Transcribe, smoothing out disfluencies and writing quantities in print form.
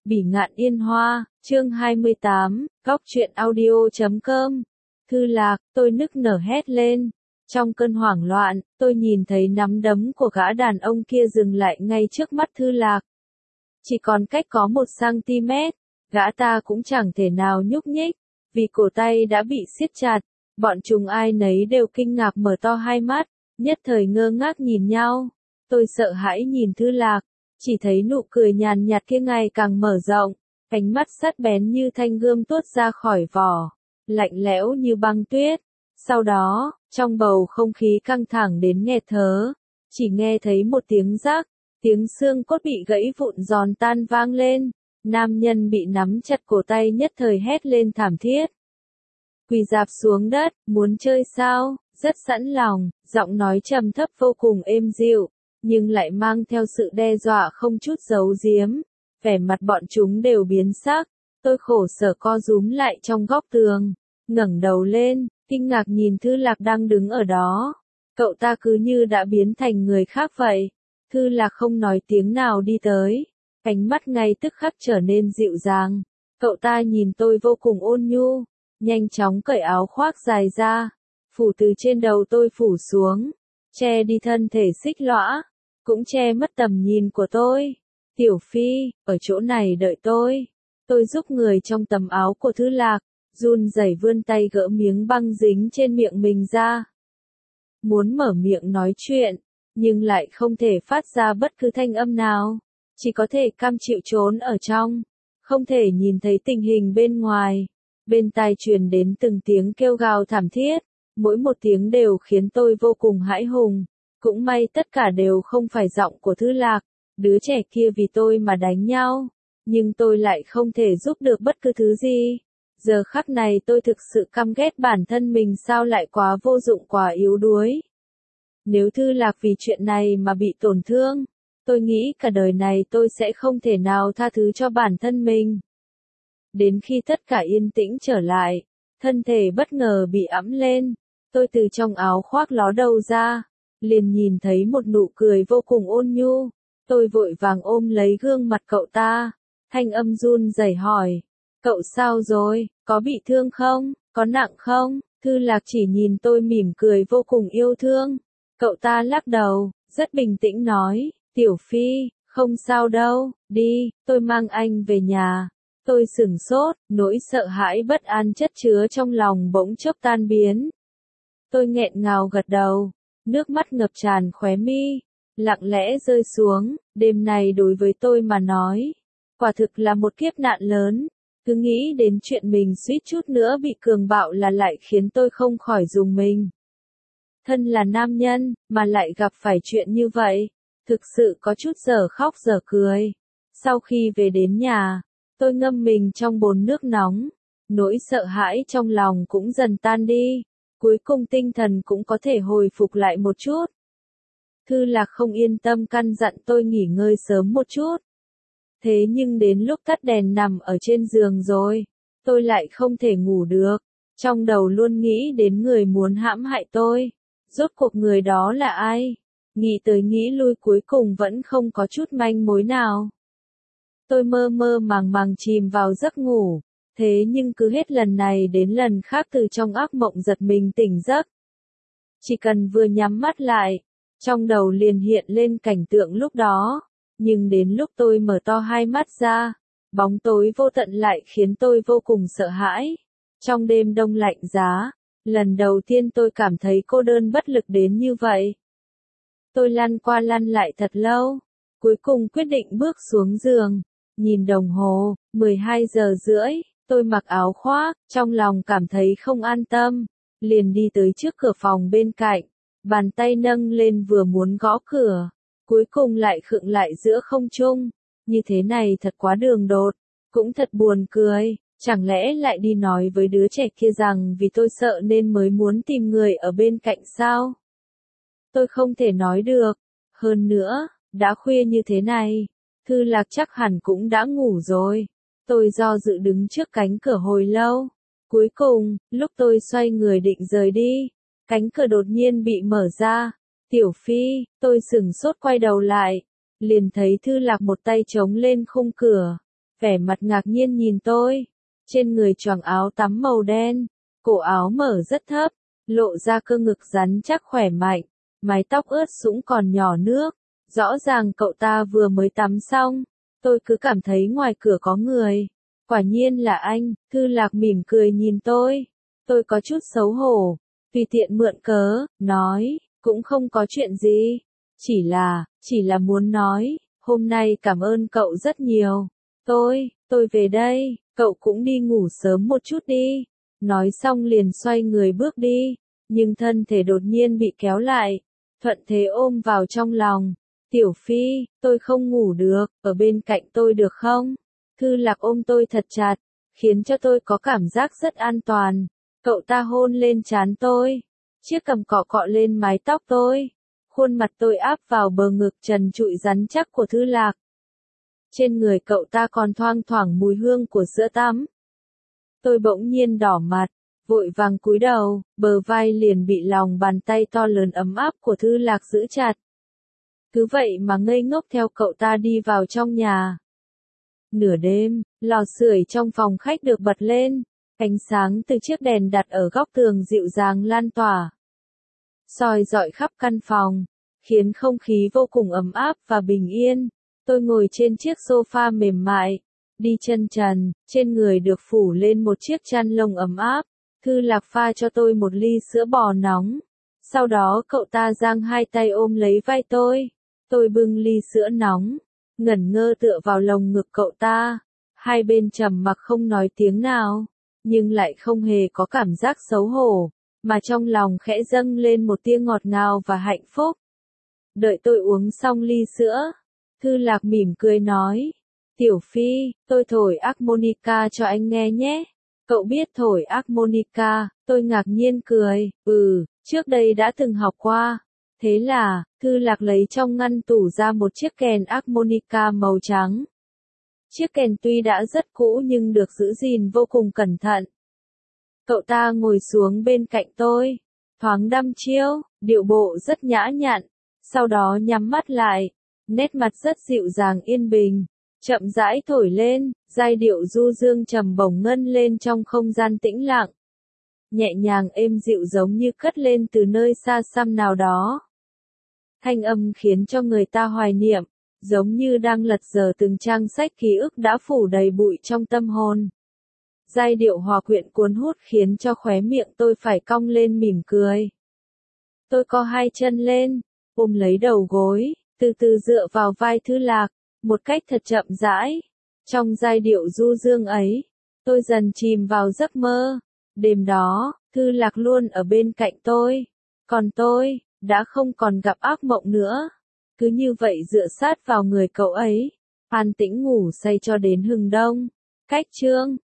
Bỉ ngạn yên hoa, chương 28, góc truyện audio.com. Thư Lạc, tôi nức nở hét lên. Trong cơn hoảng loạn, tôi nhìn thấy nắm đấm của gã đàn ông kia dừng lại ngay trước mắt Thư Lạc. Chỉ còn cách có 1 cm, gã ta cũng chẳng thể nào nhúc nhích, vì cổ tay đã bị siết chặt. Bọn chúng ai nấy đều kinh ngạc mở to hai mắt, nhất thời ngơ ngác nhìn nhau. Tôi sợ hãi nhìn Thư Lạc, chỉ thấy nụ cười nhàn nhạt kia ngày càng mở rộng, ánh mắt sắc bén như thanh gươm tuốt ra khỏi vỏ, lạnh lẽo như băng tuyết. Sau đó, trong bầu không khí căng thẳng đến nghẹt thở, chỉ nghe thấy một tiếng rắc, tiếng xương cốt bị gãy vụn giòn tan vang lên. Nam nhân bị nắm chặt cổ tay nhất thời hét lên thảm thiết. Quỳ rạp xuống đất, muốn chơi sao? Rất sẵn lòng, giọng nói trầm thấp vô cùng êm dịu, nhưng lại mang theo sự đe dọa không chút giấu giếm. Vẻ mặt bọn chúng đều biến sắc, tôi khổ sở co rúm lại trong góc tường, ngẩng đầu lên, kinh ngạc nhìn Thư Lạc đang đứng ở đó. Cậu ta cứ như đã biến thành người khác vậy. Thư Lạc không nói tiếng nào đi tới, ánh mắt ngay tức khắc trở nên dịu dàng. Cậu ta nhìn tôi vô cùng ôn nhu, nhanh chóng cởi áo khoác dài ra, phủ từ trên đầu tôi phủ xuống, che đi thân thể xích lõa, cũng che mất tầm nhìn của tôi. Tiểu Phi, ở chỗ này đợi tôi. Tôi giúp người trong tầm áo của Thư Lạc, run rẩy vươn tay gỡ miếng băng dính trên miệng mình ra. Muốn mở miệng nói chuyện, nhưng lại không thể phát ra bất cứ thanh âm nào, chỉ có thể cam chịu trốn ở trong, không thể nhìn thấy tình hình bên ngoài. Bên tai truyền đến từng tiếng kêu gào thảm thiết, mỗi một tiếng đều khiến tôi vô cùng hãi hùng. Cũng may tất cả đều không phải giọng của Thư Lạc, đứa trẻ kia vì tôi mà đánh nhau, nhưng tôi lại không thể giúp được bất cứ thứ gì. Giờ khắc này tôi thực sự căm ghét bản thân mình sao lại quá vô dụng quá yếu đuối. Nếu Thư Lạc vì chuyện này mà bị tổn thương, tôi nghĩ cả đời này tôi sẽ không thể nào tha thứ cho bản thân mình. Đến khi tất cả yên tĩnh trở lại, thân thể bất ngờ bị ẵm lên, tôi từ trong áo khoác ló đầu ra, liền nhìn thấy một nụ cười vô cùng ôn nhu. Tôi vội vàng ôm lấy gương mặt cậu ta, thanh âm run rẩy hỏi, cậu sao rồi, có bị thương không, có nặng không? Thư Lạc chỉ nhìn tôi mỉm cười vô cùng yêu thương. Cậu ta lắc đầu, rất bình tĩnh nói, Tiểu Phi, không sao đâu, đi, tôi mang anh về nhà. Tôi sửng sốt, nỗi sợ hãi bất an chất chứa trong lòng bỗng chốc tan biến. Tôi nghẹn ngào gật đầu, nước mắt ngập tràn khóe mi, lặng lẽ rơi xuống. Đêm này đối với tôi mà nói, quả thực là một kiếp nạn lớn. Cứ nghĩ đến chuyện mình suýt chút nữa bị cường bạo là lại khiến tôi không khỏi rùng mình. Thân là nam nhân, mà lại gặp phải chuyện như vậy, thực sự có chút dở khóc dở cười. Sau khi về đến nhà, tôi ngâm mình trong bồn nước nóng, nỗi sợ hãi trong lòng cũng dần tan đi, cuối cùng tinh thần cũng có thể hồi phục lại một chút. Thư Lạc không yên tâm căn dặn tôi nghỉ ngơi sớm một chút. Thế nhưng đến lúc tắt đèn nằm ở trên giường rồi, tôi lại không thể ngủ được, trong đầu luôn nghĩ đến người muốn hãm hại tôi. Rốt cuộc người đó là ai? Nghĩ tới nghĩ lui cuối cùng vẫn không có chút manh mối nào. Tôi mơ mơ màng màng chìm vào giấc ngủ, thế nhưng cứ hết lần này đến lần khác từ trong ác mộng giật mình tỉnh giấc. Chỉ cần vừa nhắm mắt lại, trong đầu liền hiện lên cảnh tượng lúc đó, nhưng đến lúc tôi mở to hai mắt ra, bóng tối vô tận lại khiến tôi vô cùng sợ hãi. Trong đêm đông lạnh giá, lần đầu tiên tôi cảm thấy cô đơn bất lực đến như vậy. Tôi lăn qua lăn lại thật lâu, cuối cùng quyết định bước xuống giường, nhìn đồng hồ, 12 giờ rưỡi, tôi mặc áo khoác, trong lòng cảm thấy không an tâm, liền đi tới trước cửa phòng bên cạnh, bàn tay nâng lên vừa muốn gõ cửa, cuối cùng lại khựng lại giữa không trung. Như thế này thật quá đường đột, cũng thật buồn cười. Chẳng lẽ lại đi nói với đứa trẻ kia rằng vì tôi sợ nên mới muốn tìm người ở bên cạnh sao? Tôi không thể nói được. Hơn nữa, đã khuya như thế này, Thư Lạc chắc hẳn cũng đã ngủ rồi. Tôi do dự đứng trước cánh cửa hồi lâu. Cuối cùng, lúc tôi xoay người định rời đi, cánh cửa đột nhiên bị mở ra. Tiểu Phi, tôi sửng sốt quay đầu lại, liền thấy Thư Lạc một tay chống lên khung cửa, vẻ mặt ngạc nhiên nhìn tôi. Trên người choàng áo tắm màu đen, cổ áo mở rất thấp, lộ ra cơ ngực rắn chắc khỏe mạnh, mái tóc ướt sũng còn nhỏ nước. Rõ ràng cậu ta vừa mới tắm xong, tôi cứ cảm thấy ngoài cửa có người. Quả nhiên là anh, Thư Lạc mỉm cười nhìn tôi. Tôi có chút xấu hổ, tùy tiện mượn cớ, nói, cũng không có chuyện gì. Chỉ là muốn nói, hôm nay cảm ơn cậu rất nhiều. Tôi về đây, cậu cũng đi ngủ sớm một chút đi. Nói xong liền xoay người bước đi, nhưng thân thể đột nhiên bị kéo lại. Thuận Thế ôm vào trong lòng. Tiểu Phi, tôi không ngủ được, ở bên cạnh tôi được không? Thư Lạc ôm tôi thật chặt, khiến cho tôi có cảm giác rất an toàn. Cậu ta hôn lên trán tôi, chiếc cằm cọ cọ lên mái tóc tôi. Khuôn mặt tôi áp vào bờ ngực trần trụi rắn chắc của Thư Lạc. Trên người cậu ta còn thoang thoảng mùi hương của sữa tắm. Tôi bỗng nhiên đỏ mặt, vội vàng cúi đầu, bờ vai liền bị lòng bàn tay to lớn ấm áp của Thư Lạc giữ chặt. Cứ vậy mà ngây ngốc theo cậu ta đi vào trong nhà. Nửa đêm, lò sưởi trong phòng khách được bật lên, ánh sáng từ chiếc đèn đặt ở góc tường dịu dàng lan tỏa, soi rọi khắp căn phòng, khiến không khí vô cùng ấm áp và bình yên. Tôi ngồi trên chiếc sofa mềm mại, đi chân trần, trên người được phủ lên một chiếc chăn lông ấm áp. Thư Lạc pha cho tôi một ly sữa bò nóng. Sau đó cậu ta giang hai tay ôm lấy vai tôi. Tôi bưng ly sữa nóng, ngẩn ngơ tựa vào lồng ngực cậu ta. Hai bên trầm mặc không nói tiếng nào, nhưng lại không hề có cảm giác xấu hổ, mà trong lòng khẽ dâng lên một tia ngọt ngào và hạnh phúc. Đợi tôi uống xong ly sữa, Thư Lạc mỉm cười nói, Tiểu Phi, tôi thổi harmonica cho anh nghe nhé. Cậu biết thổi harmonica? Tôi ngạc nhiên cười, trước đây đã từng học qua. Thế là, Thư Lạc lấy trong ngăn tủ ra một chiếc kèn harmonica màu trắng. Chiếc kèn tuy đã rất cũ nhưng được giữ gìn vô cùng cẩn thận. Cậu ta ngồi xuống bên cạnh tôi, thoáng đăm chiêu, điệu bộ rất nhã nhặn, sau đó nhắm mắt lại, nét mặt rất dịu dàng yên bình, chậm rãi thổi lên, giai điệu du dương trầm bổng ngân lên trong không gian tĩnh lặng. Nhẹ nhàng êm dịu giống như cất lên từ nơi xa xăm nào đó. Thanh âm khiến cho người ta hoài niệm, giống như đang lật dở từng trang sách ký ức đã phủ đầy bụi trong tâm hồn. Giai điệu hòa quyện cuốn hút khiến cho khóe miệng tôi phải cong lên mỉm cười. Tôi co hai chân lên, ôm lấy đầu gối, từ từ dựa vào vai Thư Lạc, một cách thật chậm rãi. Trong giai điệu du dương ấy, tôi dần chìm vào giấc mơ. Đêm đó, Thư Lạc luôn ở bên cạnh tôi, còn tôi đã không còn gặp ác mộng nữa. Cứ như vậy dựa sát vào người cậu ấy, an tĩnh ngủ say cho đến hừng đông. Cách chương